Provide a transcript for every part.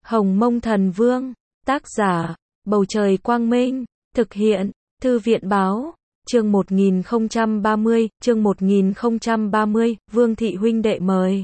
Hồng Mông Thần Vương, tác giả, Bầu Trời Quang Minh, thực hiện, Thư viện Báo, chương 1030, Vương Thị huynh đệ mời.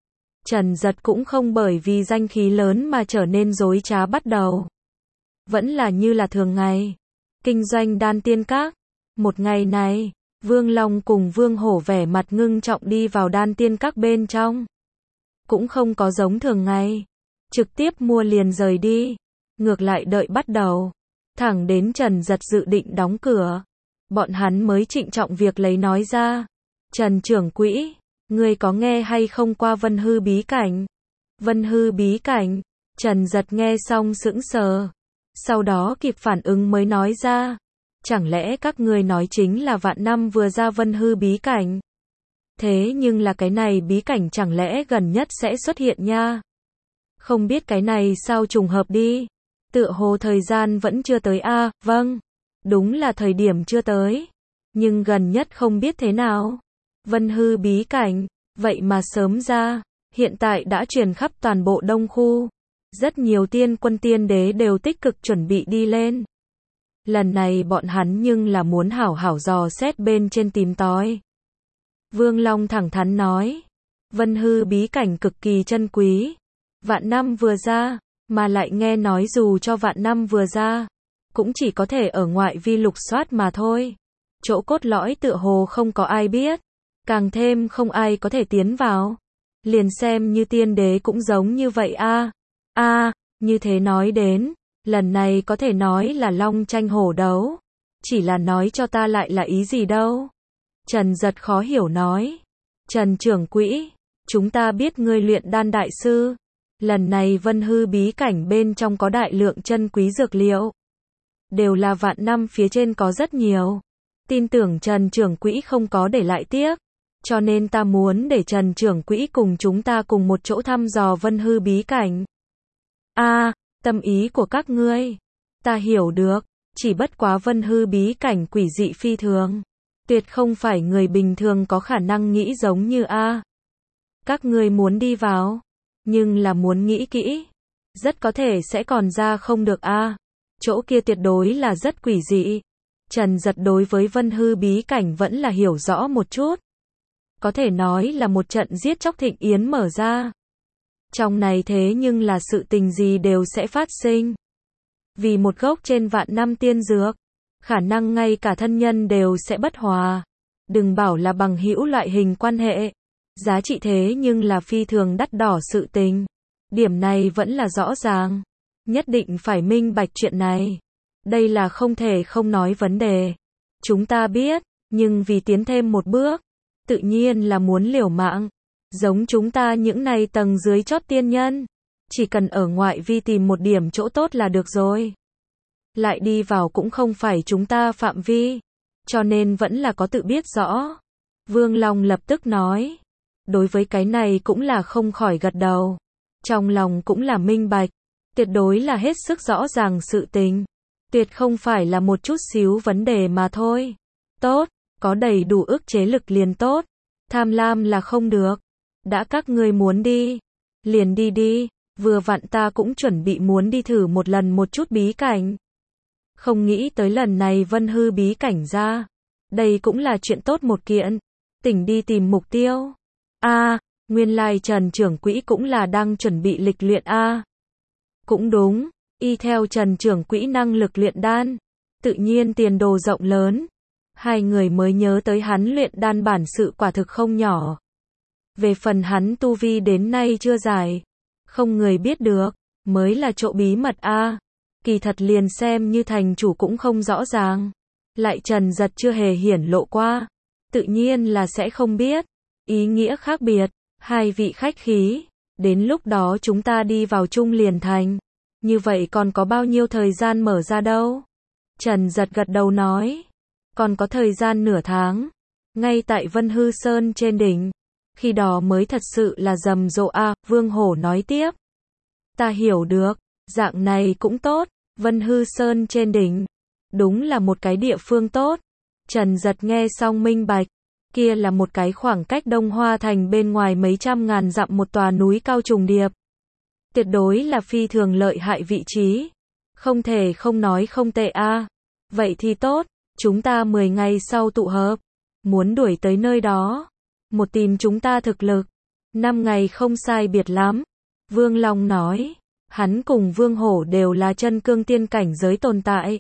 Trần Dật cũng không bởi vì danh khí lớn mà trở nên dối trá bắt đầu. Vẫn là như là thường ngày, kinh doanh đan tiên các. Một ngày này, Vương Long cùng Vương Hổ vẻ mặt ngưng trọng đi vào đan tiên các bên trong. Cũng không có giống thường ngày, trực tiếp mua liền rời đi, ngược lại đợi bắt đầu. Thẳng đến Trần Dật dự định đóng cửa, bọn hắn mới trịnh trọng việc lấy nói ra. Trần trưởng quỹ, ngươi có nghe hay không qua Vân Hư bí cảnh? Vân Hư bí cảnh? Trần Dật nghe xong sững sờ, sau đó kịp phản ứng mới nói ra. Chẳng lẽ các ngươi nói chính là vạn năm vừa ra Vân Hư bí cảnh? Thế nhưng là cái này bí cảnh chẳng lẽ gần nhất sẽ xuất hiện nha? Không biết cái này sao trùng hợp đi. Tựa hồ thời gian vẫn chưa tới a. Vâng, đúng là thời điểm chưa tới, nhưng gần nhất không biết thế nào. Vân Hư bí cảnh, vậy mà sớm ra, hiện tại đã truyền khắp toàn bộ Đông khu. Rất nhiều tiên quân tiên đế đều tích cực chuẩn bị đi lên. Lần này bọn hắn nhưng là muốn hảo hảo dò xét bên trên tìm tòi. Vương Long thẳng thắn nói, Vân Hư bí cảnh cực kỳ chân quý, vạn năm vừa ra, mà lại nghe nói dù cho vạn năm vừa ra, cũng chỉ có thể ở ngoại vi lục soát mà thôi. Chỗ cốt lõi tựa hồ không có ai biết, càng thêm không ai có thể tiến vào. Liền xem như tiên đế cũng giống như vậy a. Như thế nói đến, lần này có thể nói là long tranh hổ đấu. Chỉ là nói cho ta lại là ý gì đâu? Trần Dật khó hiểu nói. Trần trưởng quỹ, chúng ta biết ngươi luyện đan đại sư. Lần này Vân Hư bí cảnh bên trong có đại lượng chân quý dược liệu. Đều là vạn năm phía trên có rất nhiều. Tin tưởng Trần trưởng quỹ không có để lại tiếc. Cho nên ta muốn để Trần trưởng quỹ cùng chúng ta cùng một chỗ thăm dò Vân Hư bí cảnh. Tâm ý của các ngươi, ta hiểu được, chỉ bất quá Vân Hư bí cảnh quỷ dị phi thường. Tuyệt không phải người bình thường có khả năng nghĩ giống như các ngươi muốn đi vào, nhưng là muốn nghĩ kỹ, rất có thể sẽ còn ra không được chỗ kia tuyệt đối là rất quỷ dị. Trần Dật đối với Vân Hư bí cảnh vẫn là hiểu rõ một chút. Có thể nói là một trận giết chóc thịnh yến mở ra. Trong này thế nhưng là sự tình gì đều sẽ phát sinh. Vì một gốc trên vạn năm tiên dược, khả năng ngay cả thân nhân đều sẽ bất hòa. Đừng bảo là bằng hữu loại hình quan hệ. Giá trị thế nhưng là phi thường đắt đỏ sự tình. Điểm này vẫn là rõ ràng. Nhất định phải minh bạch chuyện này. Đây là không thể không nói vấn đề. Chúng ta biết, nhưng vì tiến thêm một bước, tự nhiên là muốn liều mạng. Giống chúng ta những này tầng dưới chót tiên nhân, chỉ cần ở ngoại vi tìm một điểm chỗ tốt là được rồi. Lại đi vào cũng không phải chúng ta phạm vi, cho nên vẫn là có tự biết rõ. Vương Long lập tức nói, đối với cái này cũng là không khỏi gật đầu. Trong lòng cũng là minh bạch, tuyệt đối là hết sức rõ ràng sự tình. Tuyệt không phải là một chút xíu vấn đề mà thôi. Tốt, có đầy đủ ức chế lực liền tốt. Tham lam là không được. Đã các ngươi muốn đi, liền đi đi, vừa vặn ta cũng chuẩn bị muốn đi thử một lần một chút bí cảnh. Không nghĩ tới lần này Vân Hư bí cảnh ra. Đây cũng là chuyện tốt một kiện. Tỉnh đi tìm mục tiêu. Nguyên lai Trần trưởng quỹ cũng là đang chuẩn bị lịch luyện Cũng đúng, y theo Trần trưởng quỹ năng lực luyện đan, tự nhiên tiền đồ rộng lớn. Hai người mới nhớ tới hắn luyện đan bản sự quả thực không nhỏ. Về phần hắn tu vi đến nay chưa giải, không người biết được, mới là chỗ bí mật Kỳ thật liền xem như thành chủ cũng không rõ ràng. Lại Trần Dật chưa hề hiển lộ qua, tự nhiên là sẽ không biết. Ý nghĩa khác biệt, hai vị khách khí, đến lúc đó chúng ta đi vào chung liền thành. Như vậy còn có bao nhiêu thời gian mở ra đâu? Trần Dật gật đầu nói, còn có thời gian nửa tháng, ngay tại Vân Hư Sơn trên đỉnh. Khi đó mới thật sự là rầm rộ Vương Hổ nói tiếp. Ta hiểu được, dạng này cũng tốt, Vân Hư Sơn trên đỉnh. Đúng là một cái địa phương tốt. Trần Dật nghe xong minh bạch. Kia là một cái khoảng cách Đông Hoa Thành bên ngoài mấy trăm ngàn dặm một tòa núi cao trùng điệp. Tuyệt đối là phi thường lợi hại vị trí. Không thể không nói không tệ a. Vậy thì tốt, chúng ta 10 ngày sau tụ hợp. Muốn đuổi tới nơi đó. Một tìm chúng ta thực lực. 5 ngày không sai biệt lắm. Vương Long nói. Hắn cùng Vương Hổ đều là chân cương tiên cảnh giới tồn tại.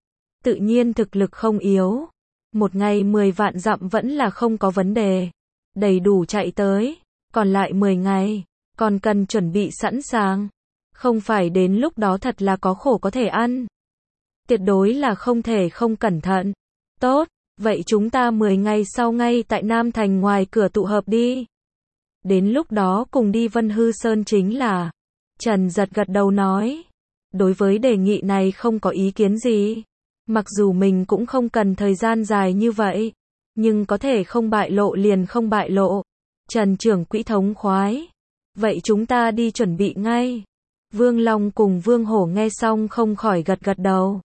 Tự nhiên thực lực không yếu. Một ngày 10 vạn dặm vẫn là không có vấn đề. Đầy đủ chạy tới. Còn lại 10 ngày. Còn cần chuẩn bị sẵn sàng. Không phải đến lúc đó thật là có khổ có thể ăn. Tuyệt đối là không thể không cẩn thận. Tốt, vậy chúng ta 10 ngày sau ngay tại Nam Thành ngoài cửa tụ hợp đi. Đến lúc đó cùng đi Vân Hư Sơn chính là. Trần Giật gật đầu nói. Đối với đề nghị này không có ý kiến gì. Mặc dù mình cũng không cần thời gian dài như vậy. Nhưng có thể không bại lộ liền không bại lộ. Trần trưởng quỹ thống khoái. Vậy chúng ta đi chuẩn bị ngay. Vương Long cùng Vương Hổ nghe xong không khỏi gật gật đầu.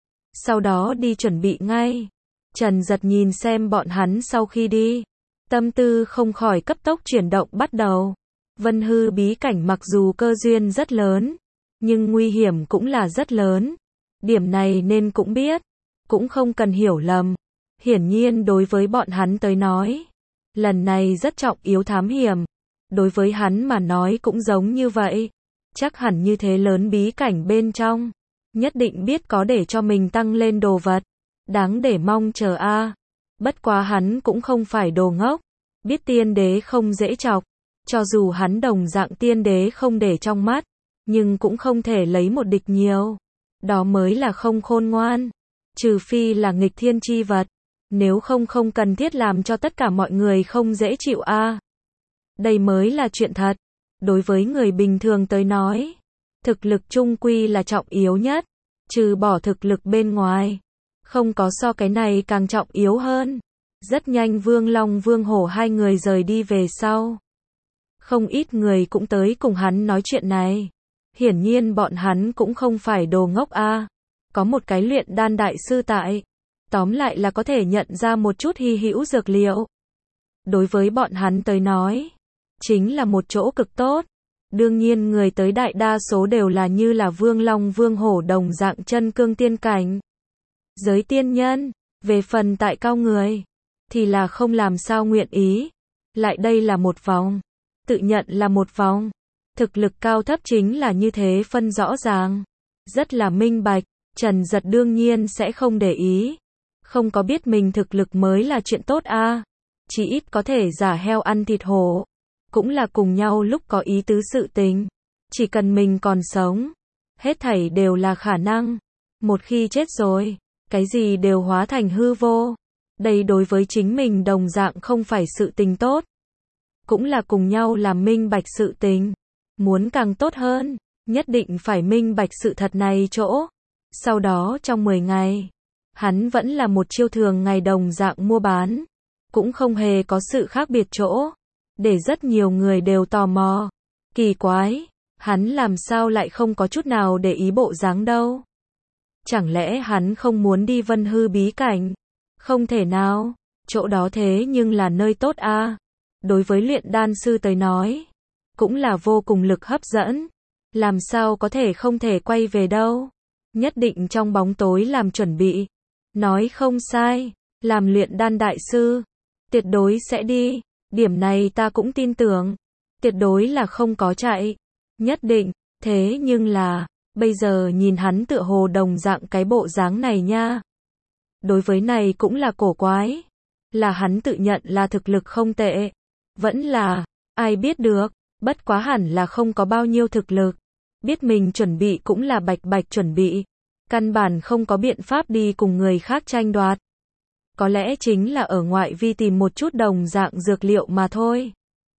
Sau đó đi chuẩn bị ngay. Trần Giật nhìn xem bọn hắn sau khi đi. Tâm tư không khỏi cấp tốc chuyển động bắt đầu. Vân Hư bí cảnh mặc dù cơ duyên rất lớn. Nhưng nguy hiểm cũng là rất lớn. Điểm này nên cũng biết. Cũng không cần hiểu lầm. Hiển nhiên đối với bọn hắn tới nói. Lần này rất trọng yếu thám hiểm. Đối với hắn mà nói cũng giống như vậy. Chắc hẳn như thế lớn bí cảnh bên trong. Nhất định biết có để cho mình tăng lên đồ vật. Đáng để mong chờ a. Bất quá hắn cũng không phải đồ ngốc. Biết tiên đế không dễ chọc. Cho dù hắn đồng dạng tiên đế không để trong mắt. Nhưng cũng không thể lấy một địch nhiều. Đó mới là không khôn ngoan. Trừ phi là nghịch thiên chi vật. Nếu không không cần thiết làm cho tất cả mọi người không dễ chịu a. Đây mới là chuyện thật. Đối với người bình thường tới nói. Thực lực chung quy là trọng yếu nhất. Trừ bỏ thực lực bên ngoài. Không có so cái này càng trọng yếu hơn. Rất nhanh Vương Long Vương Hổ hai người rời đi về sau. Không ít người cũng tới cùng hắn nói chuyện này. Hiển nhiên bọn hắn cũng không phải đồ ngốc a. Có một cái luyện đan đại sư tại. Tóm lại là có thể nhận ra một chút hy hữu dược liệu. Đối với bọn hắn tới nói. Chính là một chỗ cực tốt. Đương nhiên người tới đại đa số đều là như là Vương Long Vương Hổ đồng dạng chân cương tiên cảnh. Giới tiên nhân. Về phần tại cao người. Thì là không làm sao nguyện ý. Lại đây là một vòng. Tự nhận là một vòng. Thực lực cao thấp chính là như thế phân rõ ràng. Rất là minh bạch. Trần Giật đương nhiên sẽ không để ý. Không có biết mình thực lực mới là chuyện tốt a. Chỉ ít có thể giả heo ăn thịt hổ. Cũng là cùng nhau lúc có ý tứ sự tình. Chỉ cần mình còn sống. Hết thảy đều là khả năng. Một khi chết rồi. Cái gì đều hóa thành hư vô. Đây đối với chính mình đồng dạng không phải sự tình tốt. Cũng là cùng nhau làm minh bạch sự tình. Muốn càng tốt hơn. Nhất định phải minh bạch sự thật này chỗ. Sau đó trong 10 ngày. Hắn vẫn là một chiêu thường ngày đồng dạng mua bán. Cũng không hề có sự khác biệt chỗ. Để rất nhiều người đều tò mò. Kỳ quái. Hắn làm sao lại không có chút nào để ý bộ dáng đâu. Chẳng lẽ hắn không muốn đi Vân Hư bí cảnh? Không thể nào. Chỗ đó thế nhưng là nơi tốt a. Đối với luyện đan sư tới nói. Cũng là vô cùng lực hấp dẫn. Làm sao có thể không thể quay về đâu. Nhất định trong bóng tối làm chuẩn bị. Nói không sai. Làm luyện đan đại sư. Tuyệt đối sẽ đi. Điểm này ta cũng tin tưởng. Tuyệt đối là không có chạy. Nhất định. Thế nhưng là. Bây giờ nhìn hắn tựa hồ đồng dạng cái bộ dáng này nha. Đối với này cũng là cổ quái. Là hắn tự nhận là thực lực không tệ. Vẫn là. Ai biết được. Bất quá hẳn là không có bao nhiêu thực lực. Biết mình chuẩn bị cũng là bạch bạch chuẩn bị. Căn bản không có biện pháp đi cùng người khác tranh đoạt. Có lẽ chính là ở ngoại vi tìm một chút đồng dạng dược liệu mà thôi.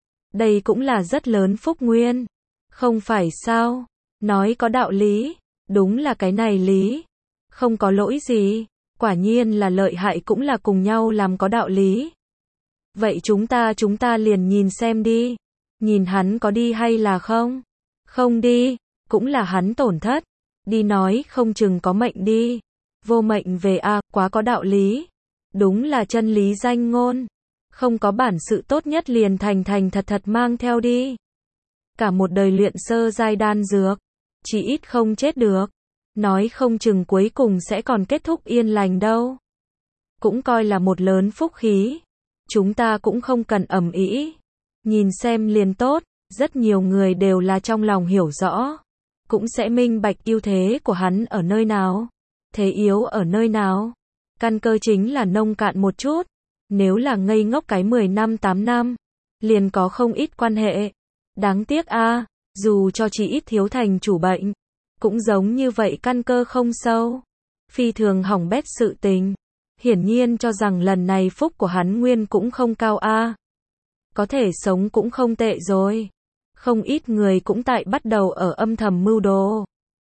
Đây cũng là rất lớn phúc nguyên. Không phải sao? Nói có đạo lý. Đúng là cái này lý. Không có lỗi gì. Quả nhiên là lợi hại cũng là cùng nhau làm có đạo lý. Vậy chúng ta liền nhìn xem đi. Nhìn hắn có đi hay là không? Không đi. Cũng là hắn tổn thất. Đi nói không chừng có mệnh đi. Vô mệnh về a, quá có đạo lý. Đúng là chân lý danh ngôn. Không có bản sự tốt nhất liền thành thật thật mang theo đi. Cả một đời luyện sơ giai đan dược, chỉ ít không chết được. Nói không chừng cuối cùng sẽ còn kết thúc yên lành đâu. Cũng coi là một lớn phúc khí. Chúng ta cũng không cần ầm ĩ. Nhìn xem liền tốt, rất nhiều người đều là trong lòng hiểu rõ. Cũng sẽ minh bạch ưu thế của hắn ở nơi nào. Thế yếu ở nơi nào. Căn cơ chính là nông cạn một chút. Nếu là ngây ngốc cái 10 năm 8 năm, liền có không ít quan hệ. Đáng tiếc a, dù cho chỉ ít thiếu thành chủ bệnh, cũng giống như vậy căn cơ không sâu. Phi thường hỏng bét sự tình. Hiển nhiên cho rằng lần này phúc của hắn nguyên cũng không cao a. Có thể sống cũng không tệ rồi. Không ít người cũng tại bắt đầu ở âm thầm mưu đồ.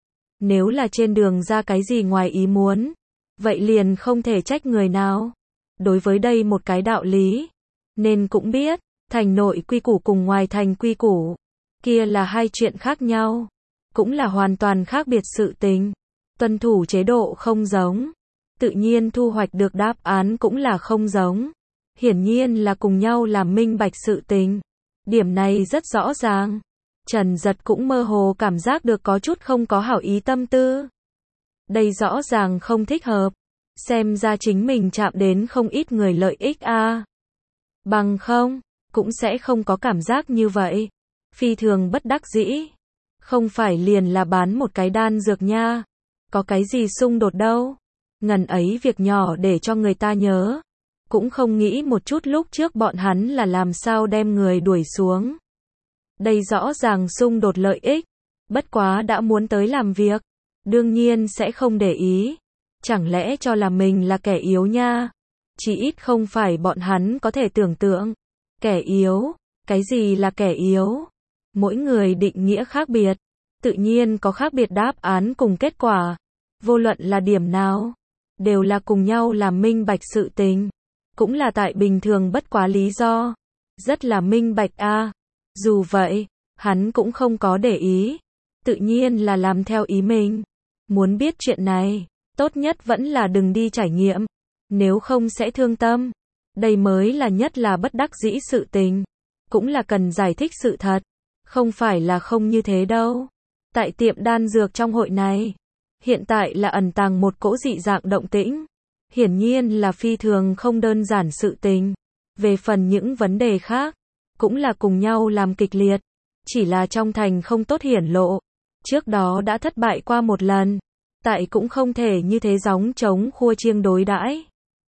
Nếu là trên đường ra cái gì ngoài ý muốn, vậy liền không thể trách người nào. Đối với đây một cái đạo lý, nên cũng biết, thành nội quy củ cùng ngoài thành quy củ, kia là hai chuyện khác nhau, cũng là hoàn toàn khác biệt sự tình. Tuân thủ chế độ không giống, tự nhiên thu hoạch được đáp án cũng là không giống. Hiển nhiên là cùng nhau làm minh bạch sự tình. Điểm này rất rõ ràng. Trần Giật cũng mơ hồ cảm giác được có chút không có hảo ý tâm tư. Đây rõ ràng không thích hợp. Xem ra chính mình chạm đến không ít người lợi ích a. Bằng không, cũng sẽ không có cảm giác như vậy. Phi thường bất đắc dĩ. Không phải liền là bán một cái đan dược nha. Có cái gì xung đột đâu. Ngần ấy việc nhỏ để cho người ta nhớ. Cũng không nghĩ một chút lúc trước bọn hắn là làm sao đem người đuổi xuống. Đây rõ ràng xung đột lợi ích. Bất quá đã muốn tới làm việc. Đương nhiên sẽ không để ý. Chẳng lẽ cho là mình là kẻ yếu nha. Chỉ ít không phải bọn hắn có thể tưởng tượng. Kẻ yếu. Cái gì là kẻ yếu? Mỗi người định nghĩa khác biệt. Tự nhiên có khác biệt đáp án cùng kết quả. Vô luận là điểm nào. Đều là cùng nhau làm minh bạch sự tình. Cũng là tại bình thường bất quá lý do. Rất là minh bạch a. Dù vậy, hắn cũng không có để ý. Tự nhiên là làm theo ý mình. Muốn biết chuyện này, tốt nhất vẫn là đừng đi trải nghiệm. Nếu không sẽ thương tâm. Đây mới là nhất là bất đắc dĩ sự tình. Cũng là cần giải thích sự thật. Không phải là không như thế đâu. Tại tiệm đan dược trong hội này, hiện tại là ẩn tàng một cỗ dị dạng động tĩnh. Hiển nhiên là phi thường không đơn giản sự tình. Về phần những vấn đề khác, cũng là cùng nhau làm kịch liệt. Chỉ là trong thành không tốt hiển lộ. Trước đó đã thất bại qua một lần. Tại cũng không thể như thế gióng trống khua chiêng đối đãi.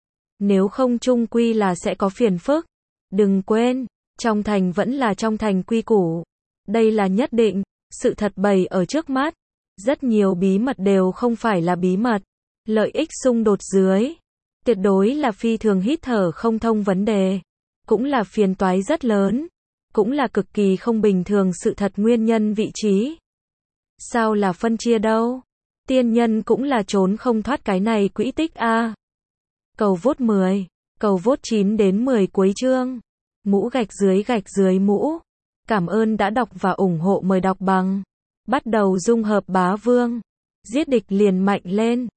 Nếu không chung quy là sẽ có phiền phức. Đừng quên, trong thành vẫn là trong thành quy củ. Đây là nhất định, sự thật bày ở trước mắt. Rất nhiều bí mật đều không phải là bí mật. Lợi ích xung đột dưới. Tuyệt đối là phi thường hít thở không thông vấn đề. Cũng là phiền toái rất lớn. Cũng là cực kỳ không bình thường sự thật nguyên nhân vị trí. Sao là phân chia đâu? Tiên nhân cũng là trốn không thoát cái này quỹ tích a. Cầu vote 10, cầu vote 9 đến 10 cuối chương. Mũ gạch dưới mũ. Cảm ơn đã đọc và ủng hộ, mời đọc bằng. Bắt đầu dung hợp bá vương. Giết địch liền mạnh lên.